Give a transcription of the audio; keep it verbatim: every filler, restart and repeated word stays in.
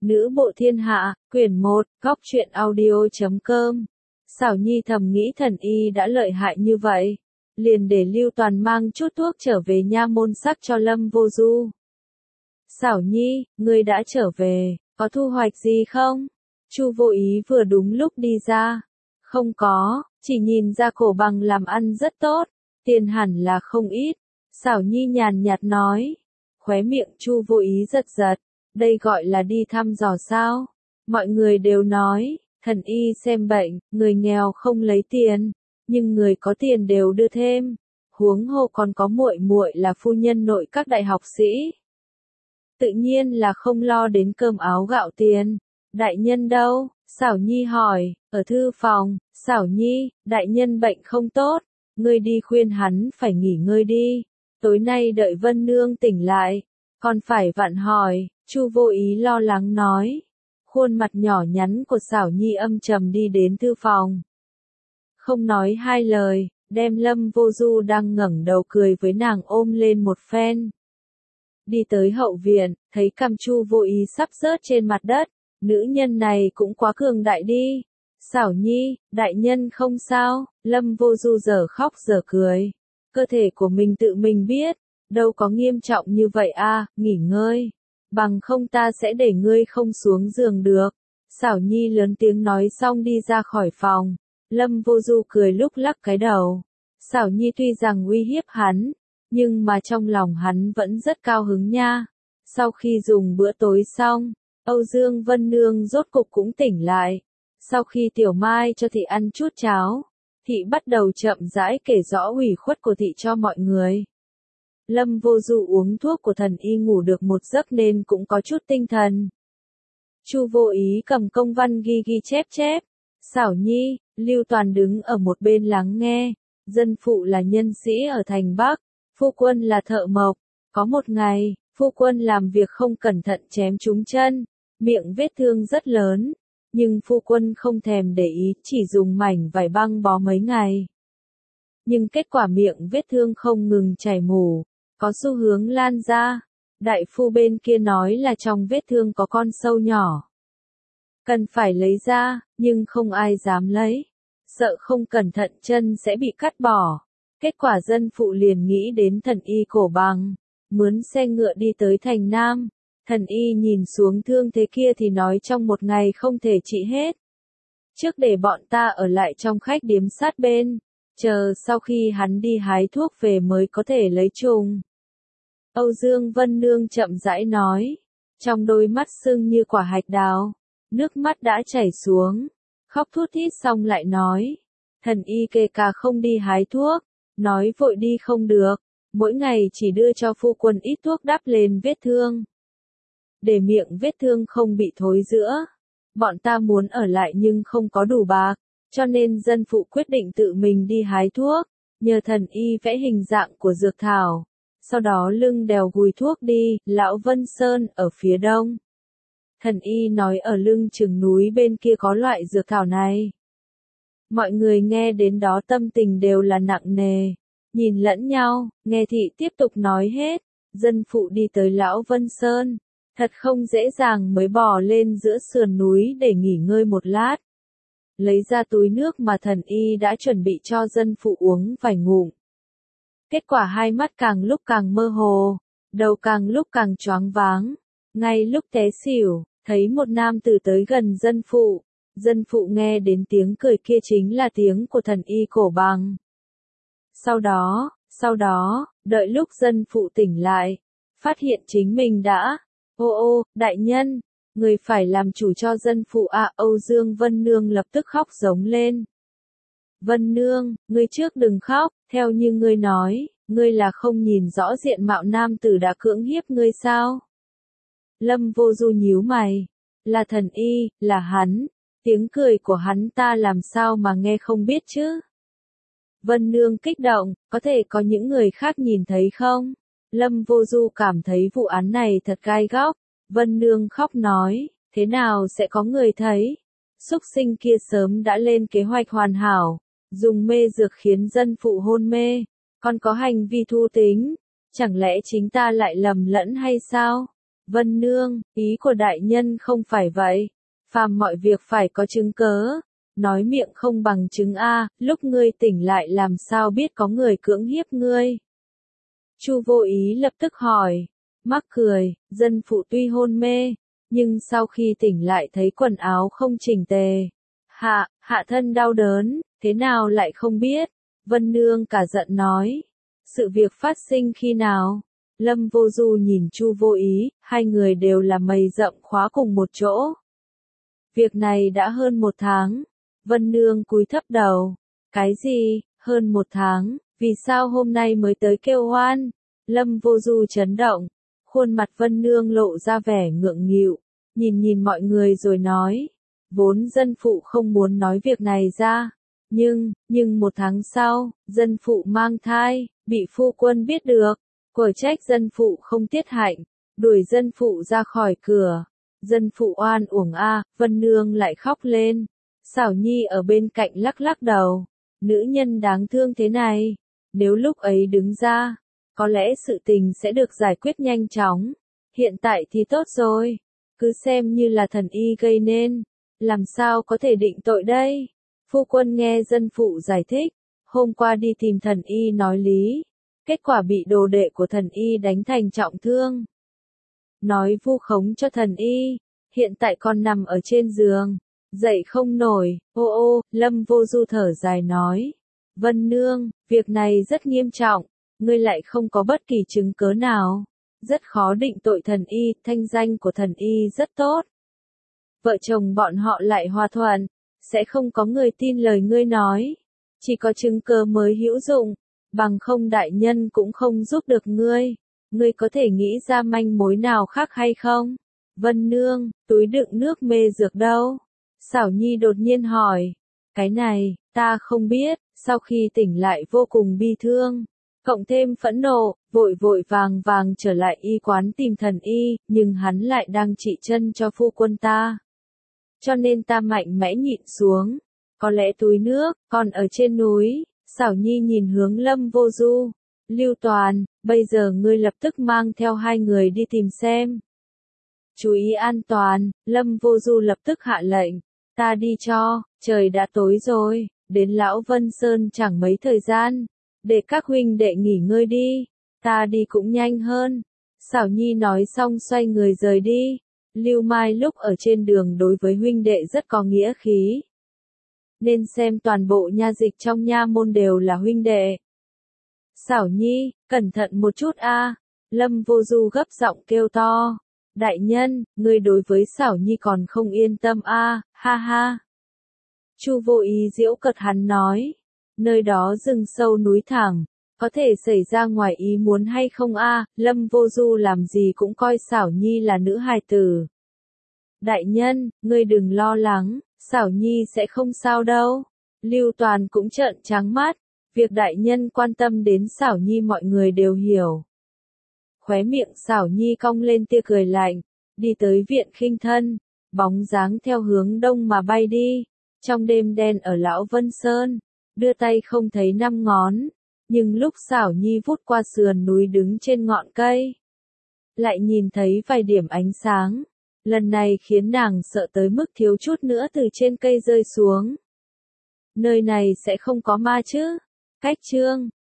Nữ bộ thiên hạ, quyển một, góc truyện audio chấm com. Xảo Nhi thầm nghĩ Thần Y đã lợi hại như vậy, liền để Lưu Toàn mang chút thuốc trở về nha môn sắc cho Lâm Vô Du. Xảo Nhi, ngươi đã trở về, có thu hoạch gì không? Chu Vô Ý vừa đúng lúc đi ra. Không có, chỉ nhìn ra cổ bằng làm ăn rất tốt, tiền hẳn là không ít. Xảo Nhi nhàn nhạt nói. Khóe miệng Chu Vô Ý giật giật, đây gọi là đi thăm dò sao? Mọi người đều nói, Thần Y xem bệnh, người nghèo không lấy tiền, nhưng người có tiền đều đưa thêm. Huống hồ còn có muội muội là phu nhân nội các đại học sĩ. Tự nhiên là không lo đến cơm áo gạo tiền. Đại nhân đâu? Xảo Nhi hỏi, ở thư phòng. Xảo Nhi, đại nhân bệnh không tốt, ngươi đi khuyên hắn phải nghỉ ngơi đi. Tối nay đợi Vân Nương tỉnh lại, còn phải vặn hỏi. Chu Vô Ý lo lắng nói. Khuôn mặt nhỏ nhắn của Xảo Nhi âm trầm đi đến thư phòng. Không nói hai lời, đem Lâm Vô Du đang ngẩng đầu cười với nàng ôm lên một phen. Đi tới hậu viện, thấy cằm Chu Vô Ý sắp rớt trên mặt đất, nữ nhân này cũng quá cường đại đi. Xảo Nhi, đại nhân không sao, Lâm Vô Du giờ khóc giờ cười. Cơ thể của mình tự mình biết, đâu có nghiêm trọng như vậy a, nghỉ ngơi. Bằng không ta sẽ để ngươi không xuống giường được. Xảo Nhi lớn tiếng nói xong đi ra khỏi phòng. Lâm Vô Du cười lúc lắc cái đầu. Xảo Nhi tuy rằng uy hiếp hắn, nhưng mà trong lòng hắn vẫn rất cao hứng nha. Sau khi dùng bữa tối xong, Âu Dương Vân Nương rốt cục cũng tỉnh lại. Sau khi Tiểu Mai cho thị ăn chút cháo, thị bắt đầu chậm rãi kể rõ ủy khuất của thị cho mọi người. Lâm Vô Du uống thuốc của Thần Y ngủ được một giấc nên cũng có chút tinh thần. Chu Vô Ý cầm công văn ghi ghi chép chép. Xảo Nhi, Lưu Toàn đứng ở một bên lắng nghe. Dân phụ là nhân sĩ ở thành Bắc, phu quân là thợ mộc. Có một ngày, phu quân làm việc không cẩn thận chém trúng chân, miệng vết thương rất lớn, nhưng phu quân không thèm để ý, chỉ dùng mảnh vải băng bó mấy ngày. Nhưng kết quả miệng vết thương không ngừng chảy mủ, có xu hướng lan ra. Đại phu bên kia nói là trong vết thương có con sâu nhỏ, cần phải lấy ra, nhưng không ai dám lấy, sợ không cẩn thận chân sẽ bị cắt bỏ. Kết quả dân phụ liền nghĩ đến Thần Y cổ bằng, mướn xe ngựa đi tới thành Nam. Thần Y nhìn xuống thương thế kia thì nói trong một ngày không thể trị hết. Trước để bọn ta ở lại trong khách điếm sát bên, chờ sau khi hắn đi hái thuốc về mới có thể lấy trùng. Âu Dương Vân Nương chậm rãi nói, trong đôi mắt sưng như quả hạch đào, nước mắt đã chảy xuống, khóc thút thít xong lại nói, Thần Y kể cả không đi hái thuốc, nói vội đi không được, mỗi ngày chỉ đưa cho phu quân ít thuốc đắp lên vết thương, để miệng vết thương không bị thối rữa. Bọn ta muốn ở lại nhưng không có đủ bạc, cho nên dân phụ quyết định tự mình đi hái thuốc, nhờ Thần Y vẽ hình dạng của dược thảo, sau đó lưng đèo gùi thuốc đi. Lão Vân Sơn ở phía đông. Thần Y nói ở lưng chừng núi bên kia có loại dược thảo này. Mọi người nghe đến đó tâm tình đều là nặng nề, nhìn lẫn nhau. Nghe thị tiếp tục nói hết, dân phụ đi tới Lão Vân Sơn, thật không dễ dàng mới bò lên giữa sườn núi để nghỉ ngơi một lát. Lấy ra túi nước mà Thần Y đã chuẩn bị cho dân phụ uống vài ngụm. Kết quả hai mắt càng lúc càng mơ hồ, đầu càng lúc càng choáng váng. Ngay lúc té xỉu, thấy một nam tử tới gần dân phụ. Dân phụ nghe đến tiếng cười kia chính là tiếng của Thần Y cổ bằng. Sau đó, sau đó, đợi lúc dân phụ tỉnh lại, phát hiện chính mình đã, ô ô, đại nhân, người phải làm chủ cho dân phụ à. Âu Dương Vân Nương lập tức khóc giống lên. Vân Nương, ngươi trước đừng khóc, theo như ngươi nói, ngươi là không nhìn rõ diện mạo nam tử đã cưỡng hiếp ngươi sao? Lâm Vô Du nhíu mày, là Thần Y, là hắn, tiếng cười của hắn ta làm sao mà nghe không biết chứ? Vân Nương kích động, có thể có những người khác nhìn thấy không? Lâm Vô Du cảm thấy vụ án này thật gai góc. Vân Nương khóc nói, thế nào sẽ có người thấy? Súc sinh kia sớm đã lên kế hoạch hoàn hảo, dùng mê dược khiến dân phụ hôn mê, còn có hành vi thu tính, chẳng lẽ chính ta lại lầm lẫn hay sao? Vân Nương, ý của đại nhân không phải vậy. Phàm mọi việc phải có chứng cớ. Nói miệng không bằng chứng a, lúc ngươi tỉnh lại làm sao biết có người cưỡng hiếp ngươi? Chu Vô Ý lập tức hỏi. Mắc cười, dân phụ tuy hôn mê, nhưng sau khi tỉnh lại thấy quần áo không chỉnh tề. Hạ, hạ thân đau đớn, thế nào lại không biết? Vân Nương cả giận nói. Sự việc phát sinh khi nào? Lâm Vô Du nhìn Chu Vô Ý, hai người đều là mày rậm khóa cùng một chỗ. Việc này đã hơn một tháng. Vân Nương cúi thấp đầu. Cái gì, hơn một tháng, vì sao hôm nay mới tới kêu oan? Lâm Vô Du chấn động. Khuôn mặt Vân Nương lộ ra vẻ ngượng nghịu, nhìn nhìn mọi người rồi nói. Vốn dân phụ không muốn nói việc này ra. Nhưng, nhưng một tháng sau, dân phụ mang thai, bị phu quân biết được. Quở trách dân phụ không tiết hạnh, đuổi dân phụ ra khỏi cửa. Dân phụ oan uổng a, Vân Nương lại khóc lên. Xảo Nhi ở bên cạnh lắc lắc đầu. Nữ nhân đáng thương thế này, nếu lúc ấy đứng ra, có lẽ sự tình sẽ được giải quyết nhanh chóng. Hiện tại thì tốt rồi, cứ xem như là thần y gây nên, làm sao có thể định tội đây? Phu quân nghe dân phụ giải thích, hôm qua đi tìm thần y nói lý, kết quả bị đồ đệ của thần y đánh thành trọng thương. Nói vu khống cho thần y, hiện tại còn nằm ở trên giường, dậy không nổi. Ô ô, Lâm Vô Du thở dài nói. Vân Nương, việc này rất nghiêm trọng, ngươi lại không có bất kỳ chứng cớ nào. Rất khó định tội thần y, thanh danh của thần y rất tốt. Vợ chồng bọn họ lại hòa thuận, sẽ không có người tin lời ngươi nói. Chỉ có chứng cớ mới hữu dụng, bằng không đại nhân cũng không giúp được ngươi. Ngươi có thể nghĩ ra manh mối nào khác hay không? Vân Nương, túi đựng nước mê dược đâu? Xảo Nhi đột nhiên hỏi. Cái này, ta không biết, sau khi tỉnh lại vô cùng bi thương. Cộng thêm phẫn nộ, vội vội vàng vàng trở lại y quán tìm thần y, nhưng hắn lại đang trị chân cho phu quân ta. Cho nên ta mạnh mẽ nhịn xuống. Có lẽ túi nước, còn ở trên núi. Xảo Nhi nhìn hướng Lâm Vô Du. Lưu Toàn, bây giờ ngươi lập tức mang theo hai người đi tìm xem. Chú ý an toàn, Lâm Vô Du lập tức hạ lệnh. Ta đi cho, trời đã tối rồi, đến Lão Vân Sơn chẳng mấy thời gian. Để các huynh đệ nghỉ ngơi đi, ta đi cũng nhanh hơn. Xảo Nhi nói xong xoay người rời đi. Lưu Mai lúc ở trên đường đối với huynh đệ rất có nghĩa khí. Nên xem toàn bộ nha dịch trong nha môn đều là huynh đệ. Xảo Nhi, cẩn thận một chút a. Lâm Vô Du gấp giọng kêu to. Đại nhân, ngươi đối với Xảo Nhi còn không yên tâm a, ha ha. Chu Vô Ý giễu cợt hắn nói. Nơi đó rừng sâu núi thẳng, có thể xảy ra ngoài ý muốn hay không a? Lâm Vô Du làm gì cũng coi Xảo Nhi là nữ hài tử. Đại nhân, ngươi đừng lo lắng, Xảo Nhi sẽ không sao đâu. Lưu Toàn cũng trợn trắng mắt, việc đại nhân quan tâm đến Xảo Nhi mọi người đều hiểu. Khóe miệng Xảo Nhi cong lên tia cười lạnh, đi tới viện khinh thân, bóng dáng theo hướng đông mà bay đi. Trong đêm đen ở Lão Vân Sơn, đưa tay không thấy năm ngón, nhưng lúc Xảo Nhi vút qua sườn núi đứng trên ngọn cây, lại nhìn thấy vài điểm ánh sáng. Lần này khiến nàng sợ tới mức thiếu chút nữa từ trên cây rơi xuống. Nơi này sẽ không có ma chứ? Cách chương